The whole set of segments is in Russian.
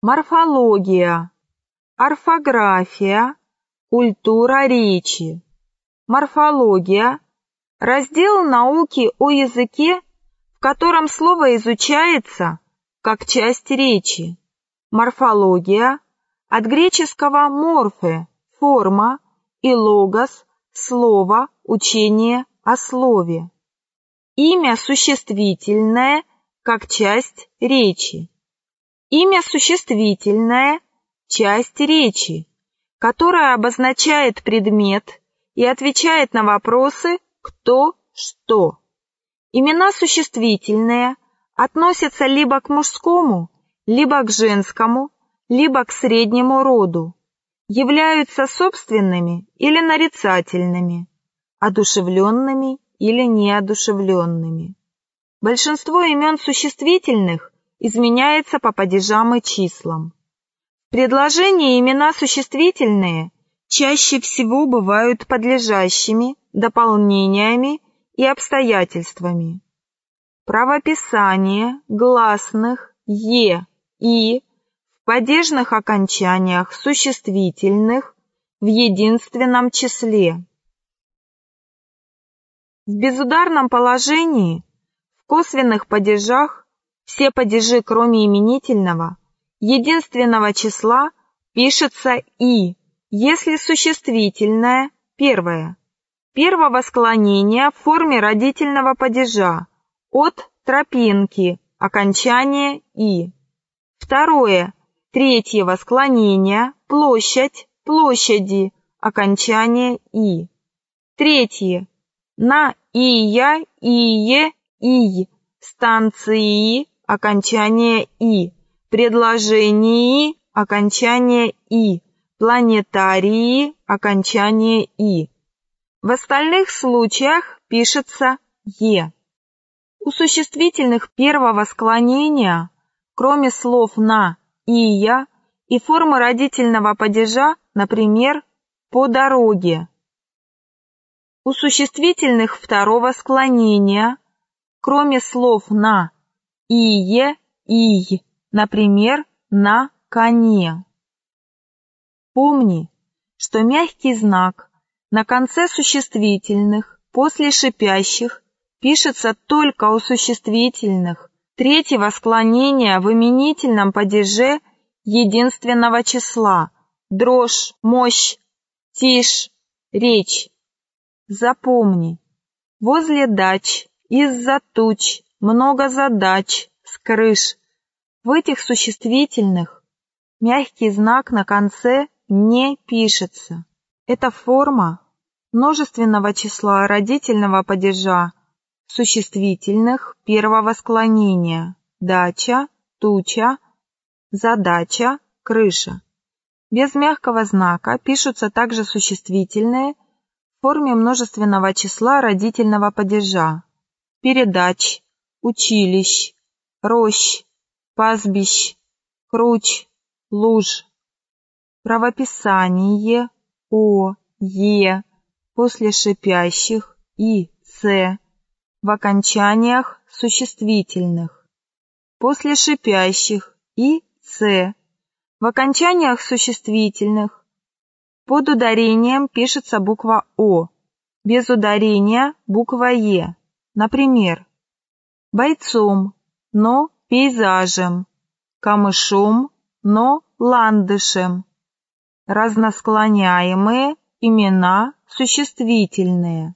морфология, орфография, культура речи. Морфология – раздел науки о языке, в котором слово изучается как часть речи. Морфология от греческого «морфе» – форма и «логос» – слово, учение о слове. Имя существительное как часть речи. Имя существительное – часть речи, которая обозначает предмет и отвечает на вопросы «кто», «что». Имена существительные относятся либо к мужскому, либо к женскому, либо к среднему роду, являются собственными или нарицательными, одушевленными или неодушевленными. Большинство имен существительных изменяется по падежам и числам. В предложении имена существительные чаще всего бывают подлежащими, дополнениями и обстоятельствами. Правописание гласных «е», «и» в падежных окончаниях существительных в единственном числе. В безударном положении в косвенных падежах все падежи, кроме именительного, единственного числа, пишется «и», если существительное первое. Первого склонения в форме родительного падежа от тропинки, окончание «и». Второе. Третьего склонения площадь, площади, окончание «и». Третье. На ия, ие, ий, станции, окончание «и», предложении, окончание «и», планетарии, окончание «и». В остальных случаях пишется «е». У существительных первого склонения, кроме слов «на», «ия» и формы родительного падежа, например, «по дороге». У существительных второго склонения, кроме слов «на», «ие», «ий», например, «на коне». Помни, что мягкий знак на конце существительных после шипящих пишется только у существительных третьего склонения в именительном падеже единственного числа: дрожь, мощь, тишь, речь. Запомни, возле дач, из-за туч, много задач, с крыш. В этих существительных мягкий знак на конце не пишется. Это форма множественного числа родительного падежа существительных первого склонения: дача, туча, задача, крыша. Без мягкого знака пишутся также существительные в форме множественного числа родительного падежа: передач, училищ, рощ, пастбищ, круч, луж. Правописание о, е, после шипящих и, ц, в окончаниях существительных. После шипящих и, ц, в окончаниях существительных под ударением пишется буква О, без ударения буква Е. Например, бойцом, но пейзажем, камышом, но ландышем. Разносклоняемые имена существительные.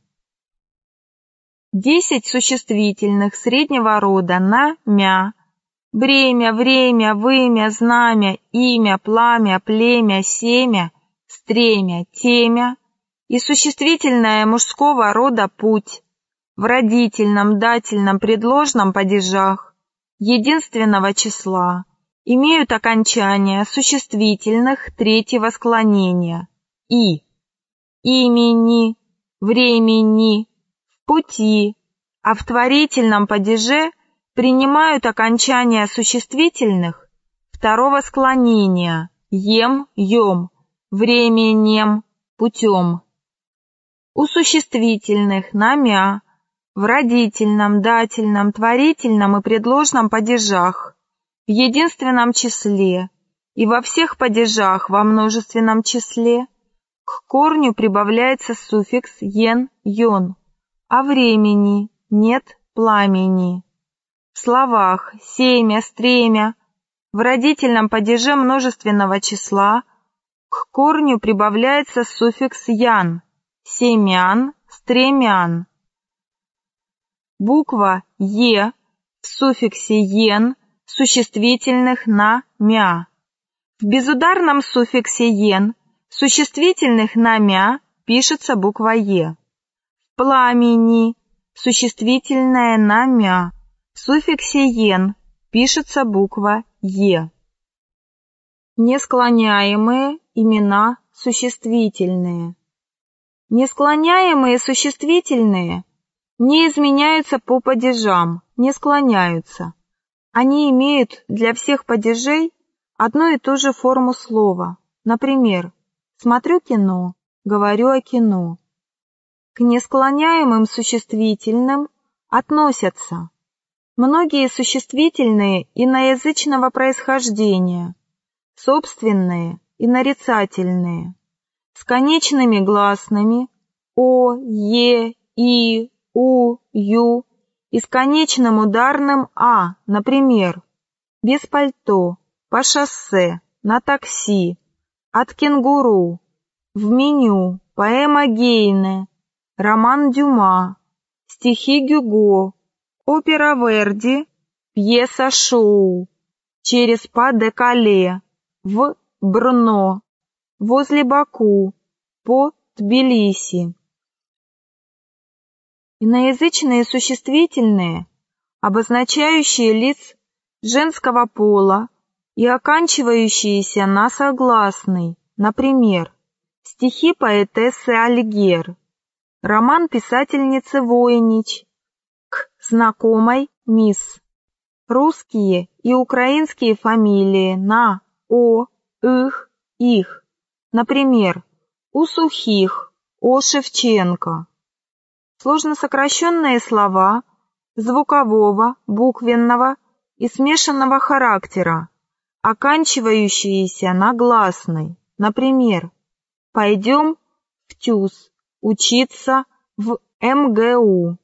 10 существительных среднего рода на мя: бремя, время, вымя, знамя, имя, пламя, племя, семя, стремя, темя, и существительное мужского рода путь в родительном, дательном, предложном падежах единственного числа имеют окончание существительных третьего склонения: и, имени, времени, в пути, а в творительном падеже принимают окончание существительных второго склонения: ем, ем, временем, путем. У существительных на мя в родительном, дательном, творительном и предложном падежах в единственном числе и во всех падежах во множественном числе к корню прибавляется суффикс «ен-йон», а времени нет пламени. В словах «семя», «стремя» в родительном падеже множественного числа к корню прибавляется суффикс «ян» – «семян», «стремян». Буква «е» в суффиксе «ен» существительных на «мя». В безударном суффиксе «ен» существительных на «мя» пишется буква «е». В пламени существительное на «мя» в суффиксе «ен» пишется буква «е». Несклоняемые имена существительные. Несклоняемые существительные не изменяются по падежам, не склоняются. Они имеют для всех падежей одну и ту же форму слова. Например, «смотрю кино», «говорю о кино». К несклоняемым существительным относятся многие существительные иноязычного происхождения, собственные и нарицательные, с конечными гласными «о», «е», «и», «у», «ю» и с конечным ударным «а», например, без пальто, по шоссе, на такси, от кенгуру, в меню, поэма Гейне, роман Дюма, стихи Гюго, опера Верди, пьеса Шоу, через Па-де-Кале, в Брно, возле Баку, по Тбилиси. Иноязычные существительные, обозначающие лиц женского пола и оканчивающиеся на согласный, например, стихи поэтессы Алигер, роман писательницы Войнич, к знакомой мисс. Русские и украинские фамилии на о, их, их, например, у Сухих, о Шевченко. Сложно сокращенные слова звукового, буквенного и смешанного характера, оканчивающиеся на гласный, например, «пойдем в ТЮЗ, учиться в МГУ».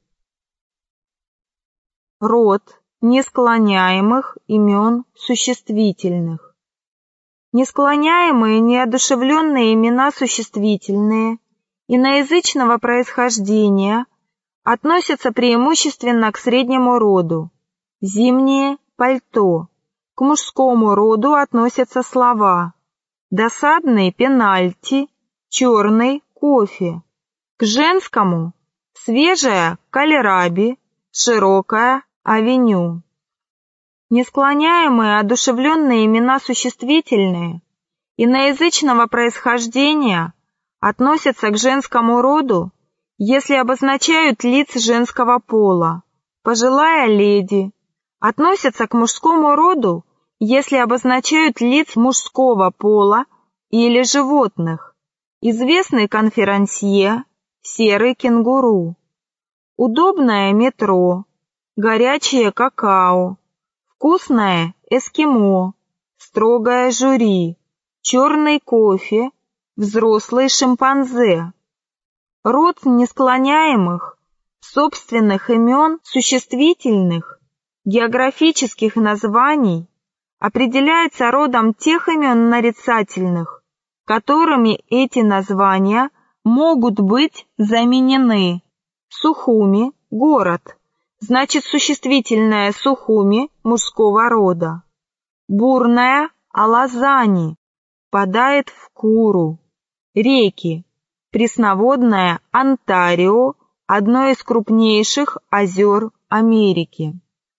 Род несклоняемых имен существительных. Несклоняемые неодушевленные имена существительные иноязычного происхождения относятся преимущественно к среднему роду. Зимнее пальто. К мужскому роду относятся слова досадный пенальти, черный кофе. К женскому свежая кальраби, широкая авеню. Несклоняемые одушевленные имена существительные иноязычного происхождения относятся к женскому роду, если обозначают лиц женского пола. Пожилая леди. Относятся к мужскому роду, если обозначают лиц мужского пола или животных. Известный конферансье, серый кенгуру. Удобное метро, горячее какао, вкусное эскимо, строгое жюри, черный кофе, взрослый шимпанзе. Род несклоняемых, собственных имен существительных, географических названий определяется родом тех имен нарицательных, которыми эти названия могут быть заменены. Сухуми – город, значит существительное Сухуми мужского рода. Бурная – Алазани, впадает в Куру. Реки. Пресноводная Онтарио, одно из крупнейших озер Америки.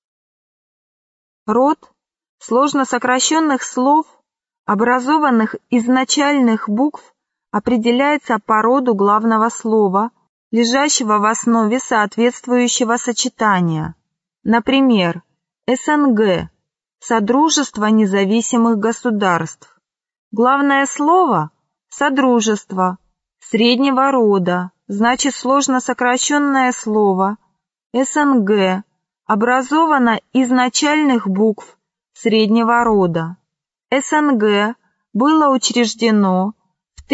Род сложно сокращенных слов, образованных из начальных букв, определяется по роду главного слова, лежащего в основе соответствующего сочетания. Например, СНГ – Содружество независимых государств. Главное слово – Содружество, среднего рода, значит сложно сокращенное слово СНГ образовано из начальных букв среднего рода. СНГ было учреждено в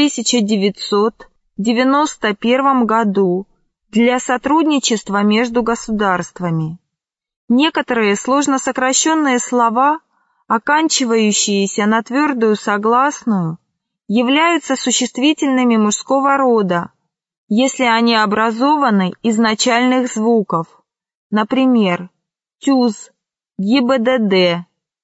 1991 году для сотрудничества между государствами. Некоторые сложно сокращенные слова, оканчивающиеся на твердую согласную, являются существительными мужского рода, если они образованы из начальных звуков, например, ТЮЗ, ГИБДД.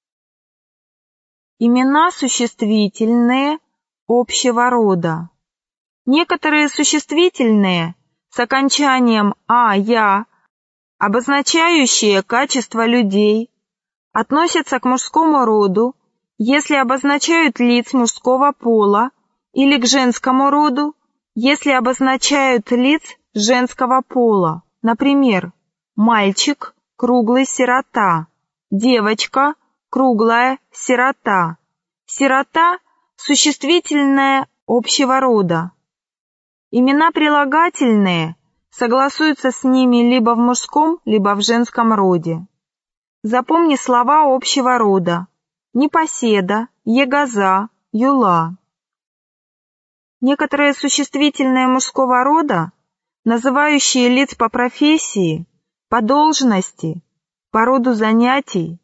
Имена существительные общего рода. Некоторые существительные с окончанием «а-я», обозначающие качество людей, относятся к мужскому роду, если обозначают лиц мужского пола, или к женскому роду, если обозначают лиц женского пола. Например, мальчик – круглый сирота, девочка – круглая сирота. Сирота – существительное общего рода. Имена прилагательные согласуются с ними либо в мужском, либо в женском роде. Запомни слова общего рода: непоседа, егоза, юла. Некоторые существительные мужского рода, называющие лиц по профессии, по должности, по роду занятий,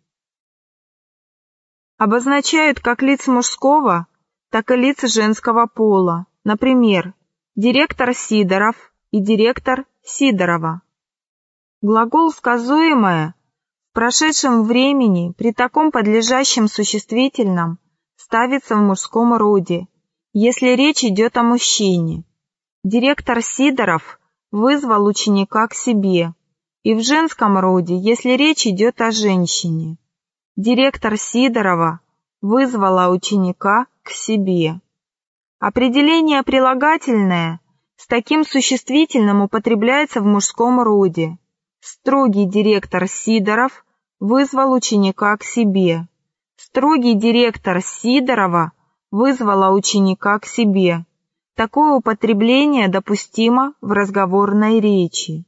обозначают как лиц мужского, так и лиц женского пола. Например, директор Сидоров и директор Сидорова. Глагол «сказуемое» в прошедшем времени при таком подлежащем существительном ставится в мужском роде, если речь идет о мужчине. Директор Сидоров вызвал ученика к себе, и в женском роде, если речь идет о женщине. Директор Сидорова вызвала ученика к себе. Определение прилагательное с таким существительным употребляется в мужском роде. Строгий директор Сидоров вызвал ученика к себе. Строгий директор Сидорова вызвала ученика к себе. Такое употребление допустимо в разговорной речи.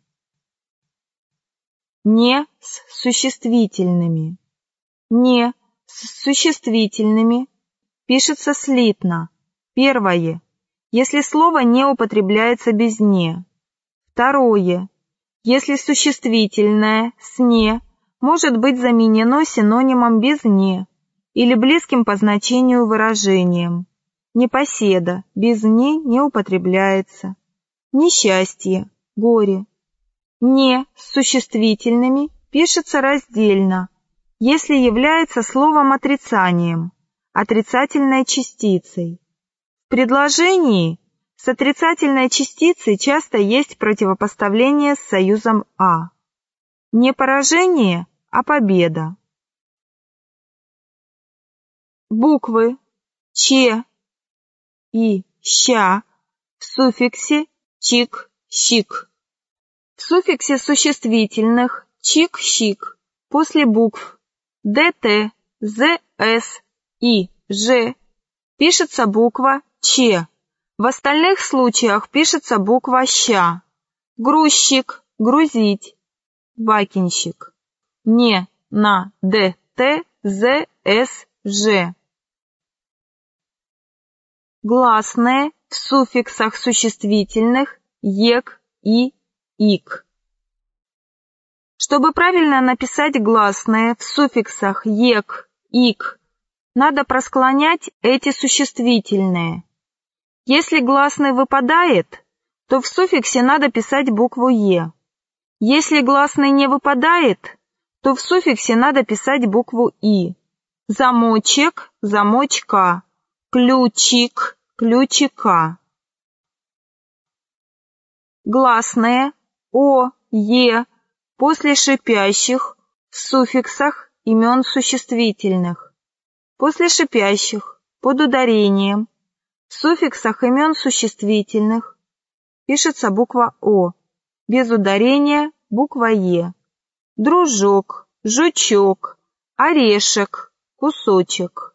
Не с существительными. Не с существительными пишется слитно. Первое, если слово не употребляется без «не». Второе, если существительное с «не» может быть заменено синонимом без «не» или близким по значению выражением. Непоседа без «не» не употребляется. Несчастье, горе. «Не» с существительными пишется раздельно, если является словом отрицанием, отрицательной частицей. В предложении с отрицательной частицей часто есть противопоставление с союзом «а». Не поражение, а победа. Буквы «че» и «ща» в суффиксе «чик-щик». В суффиксе существительных «чик-щик» после букв «дт», «зс» и «ж» пишется буква «че». В остальных случаях пишется буква «ща». Грузчик – грузить. Бакинщик. Не на ДТ, ЗС, Ж. Гласные в суффиксах существительных ек и ик. Чтобы правильно написать гласные в суффиксах ек, ик, надо просклонять эти существительные. Если гласный выпадает, то в суффиксе надо писать букву «е». Если гласный не выпадает, то в суффиксе надо писать букву «и». Замочек, замочка, ключик, ключика. Гласные «о», «е» после шипящих в суффиксах имен существительных. После шипящих, под ударением, в суффиксах имен существительных пишется буква «о», без ударения буква «е». Дружок, жучок, орешек, кусочек.